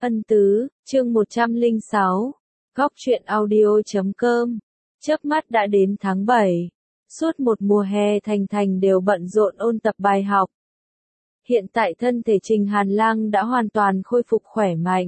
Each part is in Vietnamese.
Ân tứ, chương 106. Góc truyện audio.com. Chớp mắt đã đến tháng 7. Suốt một mùa hè Thành đều bận rộn ôn tập bài học. Hiện tại thân thể Trình Hàn Lang đã hoàn toàn khôi phục khỏe mạnh.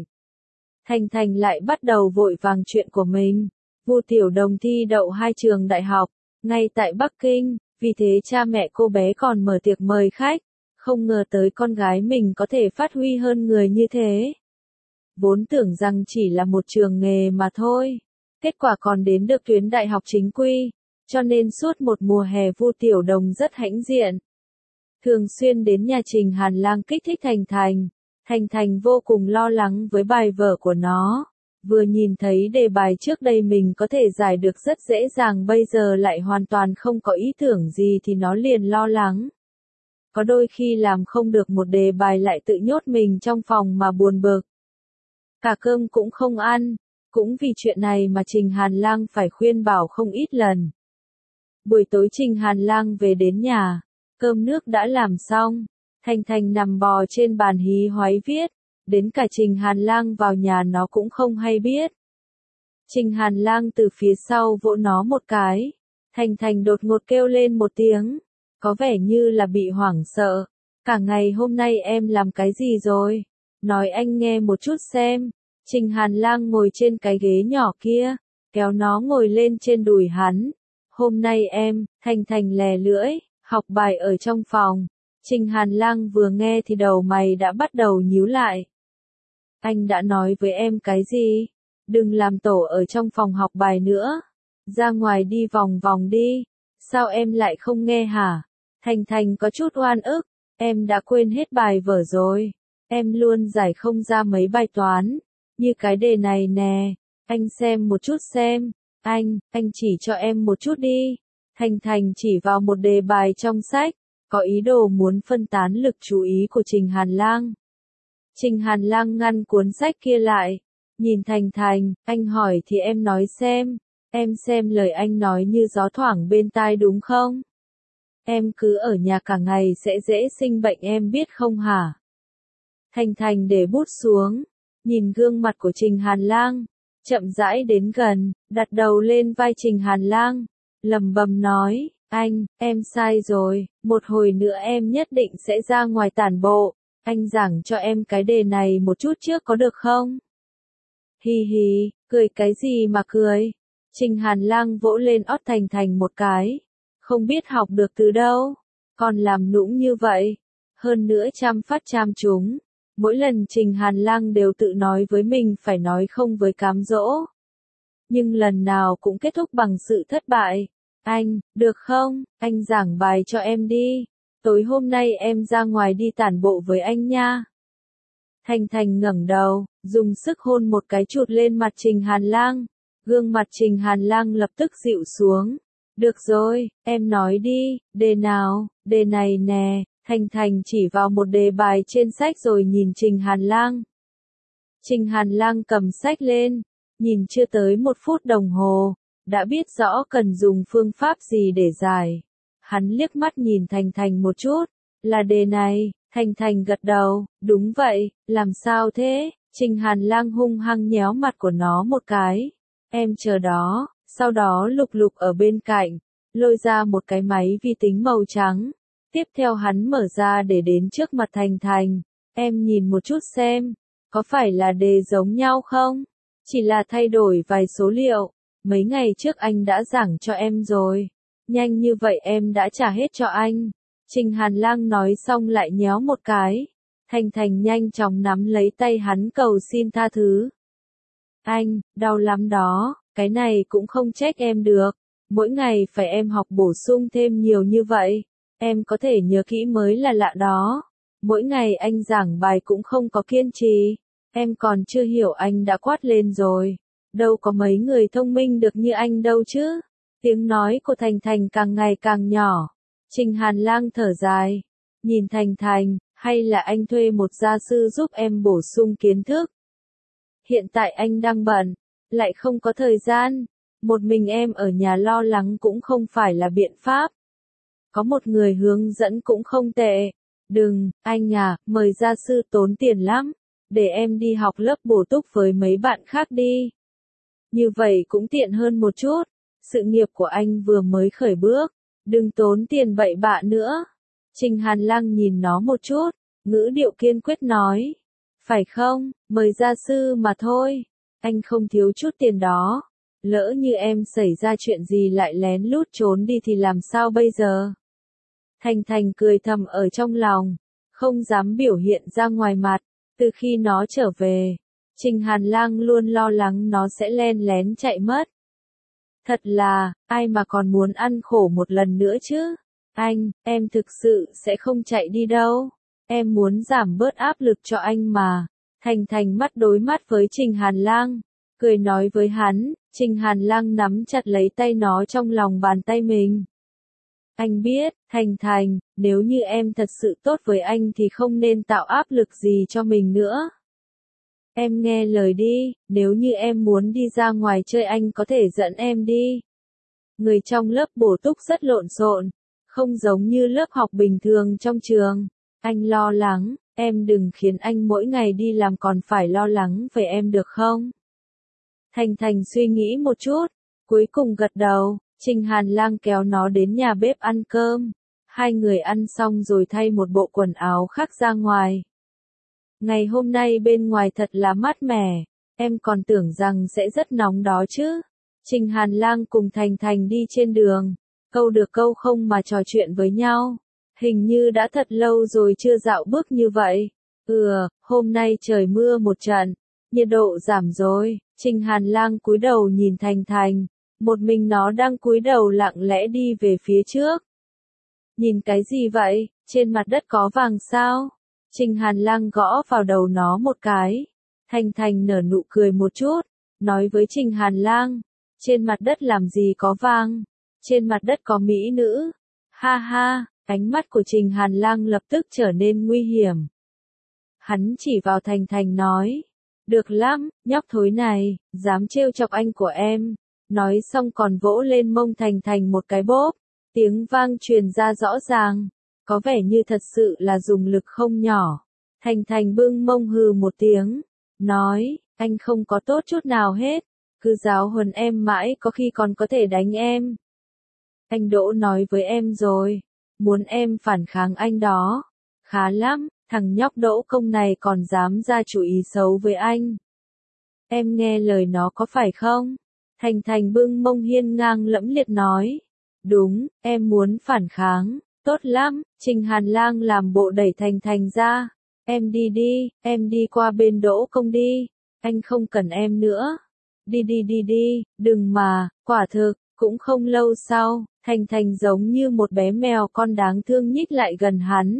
Thành lại bắt đầu vội vàng chuyện của mình. Vu Tiểu Đồng thi đậu 2 trường đại học, ngay tại Bắc Kinh, vì thế cha mẹ cô bé còn mở tiệc mời khách. Không ngờ tới con gái mình có thể phát huy hơn người như thế. Vốn tưởng rằng chỉ là một trường nghề mà thôi. Kết quả còn đến được tuyến đại học chính quy. Cho nên suốt một mùa hè Vu Tiểu Đồng rất hãnh diện. Thường xuyên đến nhà Trình Hàn Lang kích thích Thành. Thành vô cùng lo lắng với bài vở của nó. Vừa nhìn thấy đề bài trước đây mình có thể giải được rất dễ dàng, bây giờ lại hoàn toàn không có ý tưởng gì thì nó liền lo lắng. Có đôi khi làm không được một đề bài lại tự nhốt mình trong phòng mà buồn bực. Cả cơm cũng không ăn, cũng vì chuyện này mà Trình Hàn Lang phải khuyên bảo không ít lần. Buổi tối Trình Hàn Lang về đến nhà, cơm nước đã làm xong, Thành nằm bò trên bàn hí hoáy viết, đến cả Trình Hàn Lang vào nhà nó cũng không hay biết. Trình Hàn Lang từ phía sau vỗ nó một cái, Thành đột ngột kêu lên một tiếng, có vẻ như là bị hoảng sợ. Cả ngày hôm nay em làm cái gì rồi? Nói anh nghe một chút xem. Trình Hàn Lang ngồi trên cái ghế nhỏ kia, kéo nó ngồi lên trên đùi hắn. Hôm nay em, Thành lè lưỡi, học bài ở trong phòng. Trình Hàn Lang vừa nghe thì đầu mày đã bắt đầu nhíu lại. Anh đã nói với em cái gì? Đừng làm tổ ở trong phòng học bài nữa. Ra ngoài đi vòng vòng đi. Sao em lại không nghe hả? Thành có chút oan ức. Em đã quên hết bài vở rồi. Em luôn giải không ra mấy bài toán. Như cái đề này nè. Anh xem một chút xem. Anh chỉ cho em một chút đi. Thành chỉ vào một đề bài trong sách. Có ý đồ muốn phân tán lực chú ý của Trình Hàn Lang. Trình Hàn Lang ngăn cuốn sách kia lại. Nhìn Thành, anh hỏi thì em nói xem. Em xem lời anh nói như gió thoảng bên tai đúng không? Em cứ ở nhà cả ngày sẽ dễ sinh bệnh em biết không hả? Thành để bút xuống, nhìn gương mặt của Trình Hàn Lang, chậm rãi đến gần, đặt đầu lên vai Trình Hàn Lang, lẩm bẩm nói, em sai rồi, một hồi nữa em nhất định sẽ ra ngoài tản bộ, anh giảng cho em cái đề này một chút trước có được không? Hi hi, cười cái gì mà cười? Trình Hàn Lang vỗ lên ót Thành một cái. Không biết học được từ đâu, còn làm nũng như vậy. Hơn nữa chăm phát chăm trúng. Mỗi lần Trình Hàn Lang đều tự nói với mình phải nói không với cám dỗ. Nhưng lần nào cũng kết thúc bằng sự thất bại. Anh, được không, anh giảng bài cho em đi. Tối hôm nay em ra ngoài đi tản bộ với anh nha. Thành ngẩng đầu, dùng sức hôn một cái chụt lên mặt Trình Hàn Lang. Gương mặt Trình Hàn Lang lập tức dịu xuống. Được rồi, em nói đi, đề nào, đề này nè. Thành chỉ vào một đề bài trên sách rồi nhìn Trình Hàn Lang. Trình Hàn Lang cầm sách lên, nhìn chưa tới 1 phút đồng hồ, đã biết rõ cần dùng phương pháp gì để giải. Hắn liếc mắt nhìn Thành một chút, là đề này, Thành gật đầu, đúng vậy, làm sao thế? Trình Hàn Lang hung hăng nhéo mặt của nó một cái. Em chờ đó, sau đó lục ở bên cạnh, lôi ra một cái máy vi tính màu trắng. Tiếp theo hắn mở ra để đến trước mặt Thành. Em nhìn một chút xem, có phải là đề giống nhau không? Chỉ là thay đổi vài số liệu. Mấy ngày trước anh đã giảng cho em rồi. Nhanh như vậy em đã trả hết cho anh. Trình Hàn Lang nói xong lại nhéo một cái. Thành nhanh chóng nắm lấy tay hắn cầu xin tha thứ. Anh, đau lắm đó, cái này cũng không trách em được. Mỗi ngày phải em học bổ sung thêm nhiều như vậy. Em có thể nhớ kỹ mới là lạ đó. Mỗi ngày anh giảng bài cũng không có kiên trì. Em còn chưa hiểu anh đã quát lên rồi. Đâu có mấy người thông minh được như anh đâu chứ. Tiếng nói của Thành càng ngày càng nhỏ. Trình Hàn Lang thở dài. Nhìn Thành, hay là anh thuê một gia sư giúp em bổ sung kiến thức. Hiện tại anh đang bận, lại không có thời gian. Một mình em ở nhà lo lắng cũng không phải là biện pháp. Có một người hướng dẫn cũng không tệ. Đừng, anh à, mời gia sư tốn tiền lắm. để em đi học lớp bổ túc với mấy bạn khác đi. Như vậy cũng tiện hơn một chút, sự nghiệp của anh vừa mới khởi bước, đừng tốn tiền bậy bạ nữa. Trình Hàn Lăng nhìn nó một chút, ngữ điệu kiên quyết nói. Phải không, mời gia sư mà thôi, anh không thiếu chút tiền đó. Lỡ như em xảy ra chuyện gì lại lén lút trốn đi thì làm sao bây giờ? Thành Thành cười thầm ở trong lòng, không dám biểu hiện ra ngoài mặt. Từ khi nó trở về, Trình Hàn Lang luôn lo lắng nó sẽ len lén chạy mất. Thật là, ai mà còn muốn ăn khổ một lần nữa chứ? Anh, em thực sự sẽ không chạy đi đâu. Em muốn giảm bớt áp lực cho anh mà. Thành Thành mắt đối mắt với Trình Hàn Lang, cười nói với hắn. Trình Hàn Lang nắm chặt lấy tay nó trong lòng bàn tay mình. Anh biết, Thành Thành, nếu như em thật sự tốt với anh thì không nên tạo áp lực gì cho mình nữa. Em nghe lời đi, nếu như em muốn đi ra ngoài chơi anh có thể dẫn em đi. Người trong lớp bổ túc rất lộn xộn, không giống như lớp học bình thường trong trường. Anh lo lắng, em đừng khiến anh mỗi ngày đi làm còn phải lo lắng về em được không? Thành Thành suy nghĩ một chút, cuối cùng gật đầu. Trình Hàn Lang kéo nó đến nhà bếp ăn cơm. Hai người ăn xong rồi thay một bộ quần áo khác ra ngoài. Ngày hôm nay bên ngoài thật là mát mẻ, em còn tưởng rằng sẽ rất nóng đó chứ. Trình Hàn Lang cùng Thành Thành đi trên đường, câu được câu không mà trò chuyện với nhau. Hình như đã thật lâu rồi chưa dạo bước như vậy. Hôm nay trời mưa một trận, nhiệt độ giảm rồi. Trình Hàn Lang cúi đầu nhìn Thành Thành, một mình nó đang cúi đầu lặng lẽ đi về phía trước. Nhìn cái gì vậy, trên mặt đất có vàng sao? Trình Hàn Lang gõ vào đầu nó một cái. Thành Thành nở nụ cười một chút, nói với Trình Hàn Lang, trên mặt đất làm gì có vàng, trên mặt đất có mỹ nữ. Ha ha, ánh mắt của Trình Hàn Lang lập tức trở nên nguy hiểm. Hắn chỉ vào Thành Thành nói, được lắm, nhóc thối này, dám trêu chọc anh của em. Nói xong còn vỗ lên mông Thành Thành một cái bóp, tiếng vang truyền ra rõ ràng, có vẻ như thật sự là dùng lực không nhỏ. Thành Thành bưng mông hừ một tiếng, nói, anh không có tốt chút nào hết, cứ giáo huấn em mãi có khi còn có thể đánh em. Anh Đỗ nói với em rồi, muốn em phản kháng anh đó. Khá lắm, thằng nhóc Đỗ Công này còn dám ra chủ ý xấu với anh. Em nghe lời nó có phải không? Thành Thành bưng mông hiên ngang lẫm liệt nói. Đúng, em muốn phản kháng, tốt lắm. Trình Hàn Lang làm bộ đẩy Thành Thành ra. Em đi đi, em đi qua bên Đỗ Công đi, anh không cần em nữa. Đi, đừng mà, quả thực, cũng không lâu sau, Thành Thành giống như một bé mèo con đáng thương nhích lại gần hắn.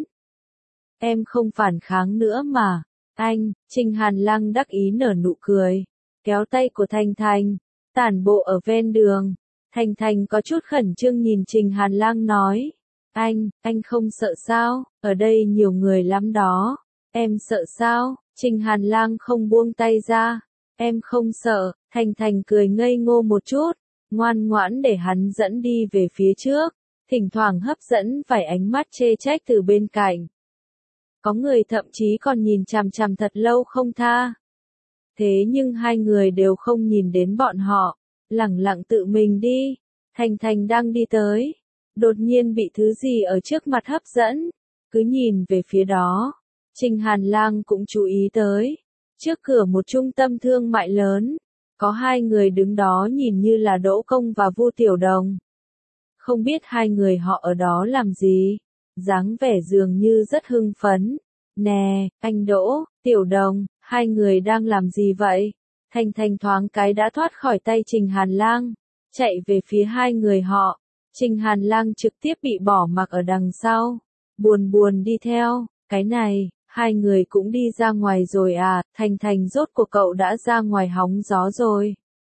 Em không phản kháng nữa mà, anh. Trình Hàn Lang đắc ý nở nụ cười, kéo tay của Thành Thành, tản bộ ở ven đường. Thành Thành có chút khẩn trương nhìn Trình Hàn Lang nói, anh không sợ sao, ở đây nhiều người lắm đó. Em sợ sao? Trình Hàn Lang không buông tay ra. Em không sợ. Thành Thành cười ngây ngô một chút, ngoan ngoãn để hắn dẫn đi về phía trước, thỉnh thoảng hấp dẫn vài ánh mắt chê trách từ bên cạnh. Có người thậm chí còn nhìn chằm chằm thật lâu không tha. Thế nhưng hai người đều không nhìn đến bọn họ, lẳng lặng tự mình đi. Thành Thành đang đi tới, đột nhiên bị thứ gì ở trước mặt hấp dẫn, cứ nhìn về phía đó. Trình Hàn Lang cũng chú ý tới, trước cửa một trung tâm thương mại lớn, có hai người đứng đó nhìn như là Đỗ Công và Vu Tiểu Đồng. Không biết hai người họ ở đó làm gì, dáng vẻ dường như rất hưng phấn. Nè, anh Đỗ, Tiểu Đồng, hai người đang làm gì vậy? Thành Thành thoáng cái đã thoát khỏi tay Trình Hàn Lang, chạy về phía hai người họ. Trình Hàn Lang trực tiếp bị bỏ mặc ở đằng sau, buồn buồn đi theo. Cái này, hai người cũng đi ra ngoài rồi à? Thành Thành rốt cuộc cậu đã ra ngoài hóng gió rồi.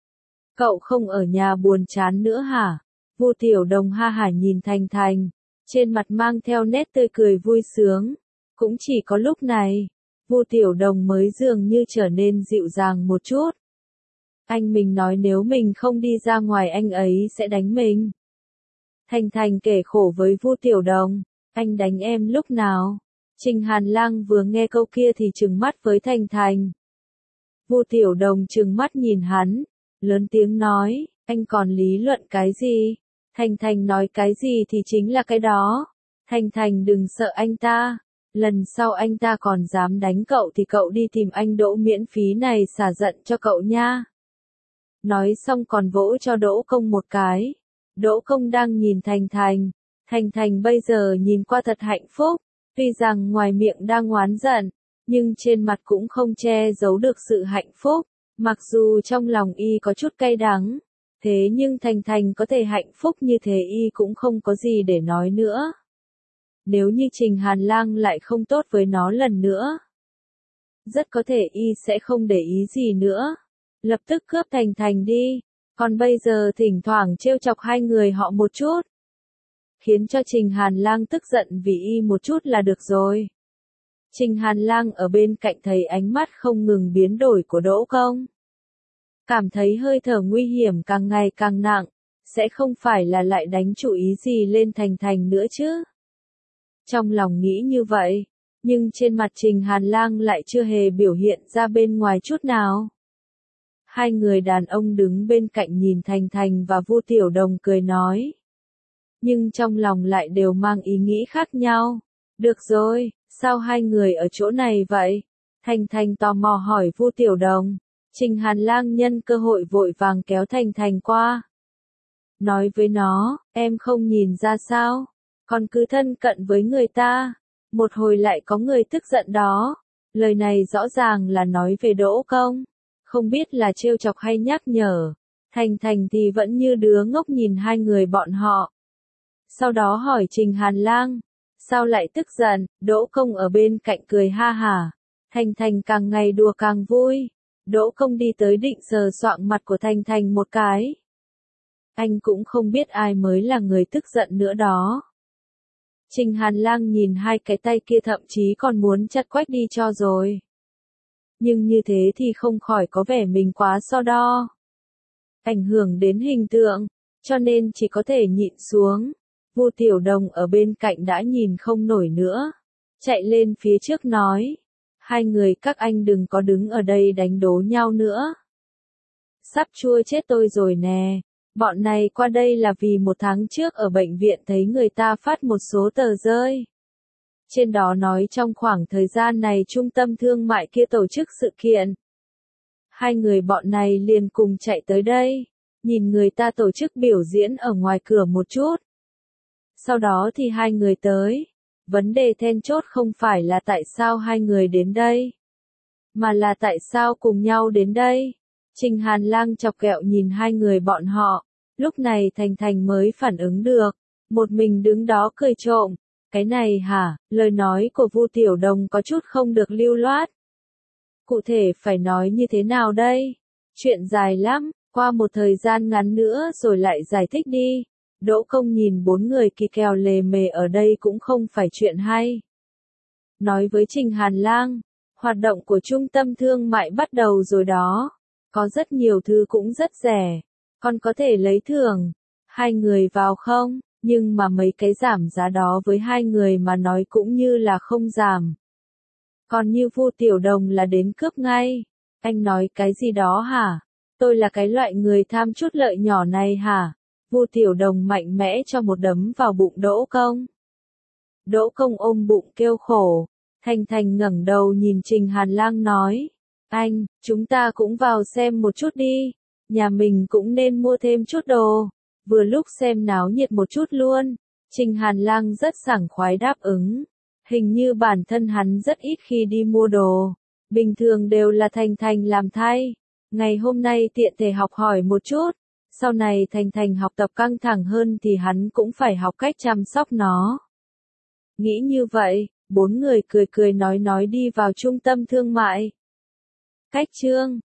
Cậu không ở nhà buồn chán nữa hả? Vu Tiểu Đồng ha hả nhìn Thành Thành, trên mặt mang theo nét tươi cười vui sướng. Cũng chỉ có lúc này, Vu Tiểu Đồng mới dường như trở nên dịu dàng một chút. Anh mình nói nếu mình không đi ra ngoài anh ấy sẽ đánh mình. Thành Thành kể khổ với Vu Tiểu Đồng, anh đánh em lúc nào? Trình Hàn Lang vừa nghe câu kia thì trừng mắt với Thành Thành. Vu Tiểu Đồng trừng mắt nhìn hắn, lớn tiếng nói, anh còn lý luận cái gì? Thành Thành nói cái gì thì chính là cái đó. Thành Thành đừng sợ anh ta. Lần sau anh ta còn dám đánh cậu thì cậu đi tìm anh Đỗ miễn phí này xả giận cho cậu nha. Nói xong còn vỗ cho Đỗ Công một cái. Đỗ Công đang nhìn Thành Thành. Thành Thành bây giờ nhìn qua thật hạnh phúc. Tuy rằng ngoài miệng đang oán giận, nhưng trên mặt cũng không che giấu được sự hạnh phúc. Mặc dù trong lòng y có chút cay đắng, thế nhưng Thành Thành có thể hạnh phúc như thế y cũng không có gì để nói nữa. Nếu như Trình Hàn Lang lại không tốt với nó lần nữa, rất có thể y sẽ không để ý gì nữa. Lập tức cướp Thành Thành đi, còn bây giờ thỉnh thoảng trêu chọc hai người họ một chút. Khiến cho Trình Hàn Lang tức giận vì y một chút là được rồi. Trình Hàn Lang ở bên cạnh thấy ánh mắt không ngừng biến đổi của Đỗ Công. Cảm thấy hơi thở nguy hiểm càng ngày càng nặng, sẽ không phải là lại đánh chủ ý gì lên Thành Thành nữa chứ. Trong lòng nghĩ như vậy, nhưng trên mặt Trình Hàn Lang lại chưa hề biểu hiện ra bên ngoài chút nào. Hai người đàn ông đứng bên cạnh nhìn Thành Thành và Vu Tiểu Đồng cười nói. Nhưng trong lòng lại đều mang ý nghĩ khác nhau. Được rồi, sao hai người ở chỗ này vậy? Thành Thành tò mò hỏi Vu Tiểu Đồng. Trình Hàn Lang nhân cơ hội vội vàng kéo Thành Thành qua. Nói với nó, em không nhìn ra sao? Còn cứ thân cận với người ta. Một hồi lại có người tức giận đó. Lời này rõ ràng là nói về Đỗ Công. Không biết là trêu chọc hay nhắc nhở. Thành Thành thì vẫn như đứa ngốc nhìn hai người bọn họ. Sau đó hỏi Trình Hàn Lang, sao lại tức giận? Đỗ Công ở bên cạnh cười ha hả. Thành Thành càng ngày đùa càng vui. Đỗ Công đi tới định sờ soạng mặt của Thành Thành một cái. Anh cũng không biết ai mới là người tức giận nữa đó. Trình Hàn Lang nhìn hai cái tay kia thậm chí còn muốn chặt quách đi cho rồi. Nhưng như thế thì không khỏi có vẻ mình quá so đo. Ảnh hưởng đến hình tượng, cho nên chỉ có thể nhịn xuống. Vu Tiểu Đồng ở bên cạnh đã nhìn không nổi nữa. Chạy lên phía trước nói. Hai người các anh đừng có đứng ở đây đánh đố nhau nữa. Sắp chua chết tôi rồi nè. Bọn này qua đây là vì một tháng trước ở bệnh viện thấy người ta phát một số tờ rơi. Trên đó nói trong khoảng thời gian này trung tâm thương mại kia tổ chức sự kiện. Hai người bọn này liền cùng chạy tới đây. Nhìn người ta tổ chức biểu diễn ở ngoài cửa một chút. Sau đó thì hai người tới. Vấn đề then chốt không phải là tại sao hai người đến đây, mà là tại sao cùng nhau đến đây. Trình Hàn Lang chọc ghẹo nhìn hai người bọn họ. Lúc này Thành Thành mới phản ứng được. Một mình đứng đó cười trộm. Cái này hả? Lời nói của Vu Tiểu Đồng có chút không được lưu loát. Cụ thể phải nói như thế nào đây? Chuyện dài lắm, qua một thời gian ngắn nữa rồi lại giải thích đi. Đỗ Công nhìn bốn người kỳ kèo lề mề ở đây cũng không phải chuyện hay. Nói với Trình Hàn Lang, hoạt động của trung tâm thương mại bắt đầu rồi đó. Có rất nhiều thứ cũng rất rẻ. Còn có thể lấy thưởng. Hai người vào không? Nhưng mà mấy cái giảm giá đó với hai người mà nói cũng như là không giảm. Còn như Vu Tiểu Đồng là đến cướp ngay. Anh nói cái gì đó hả? Tôi là cái loại người tham chút lợi nhỏ này hả? Vu Tiểu Đồng mạnh mẽ cho một đấm vào bụng Đỗ Công. Đỗ Công ôm bụng kêu khổ. Thành Thành ngẩng đầu nhìn Trình Hàn Lang nói. Anh, chúng ta cũng vào xem một chút đi. Nhà mình cũng nên mua thêm chút đồ. Vừa lúc xem náo nhiệt một chút luôn. Trình Hàn Lang rất sảng khoái đáp ứng. Hình như bản thân hắn rất ít khi đi mua đồ. Bình thường đều là Thành Thành làm thay. Ngày hôm nay tiện thể học hỏi một chút. Sau này Thành Thành học tập căng thẳng hơn thì hắn cũng phải học cách chăm sóc nó. Nghĩ như vậy, bốn người cười cười nói đi vào trung tâm thương mại. Cách chương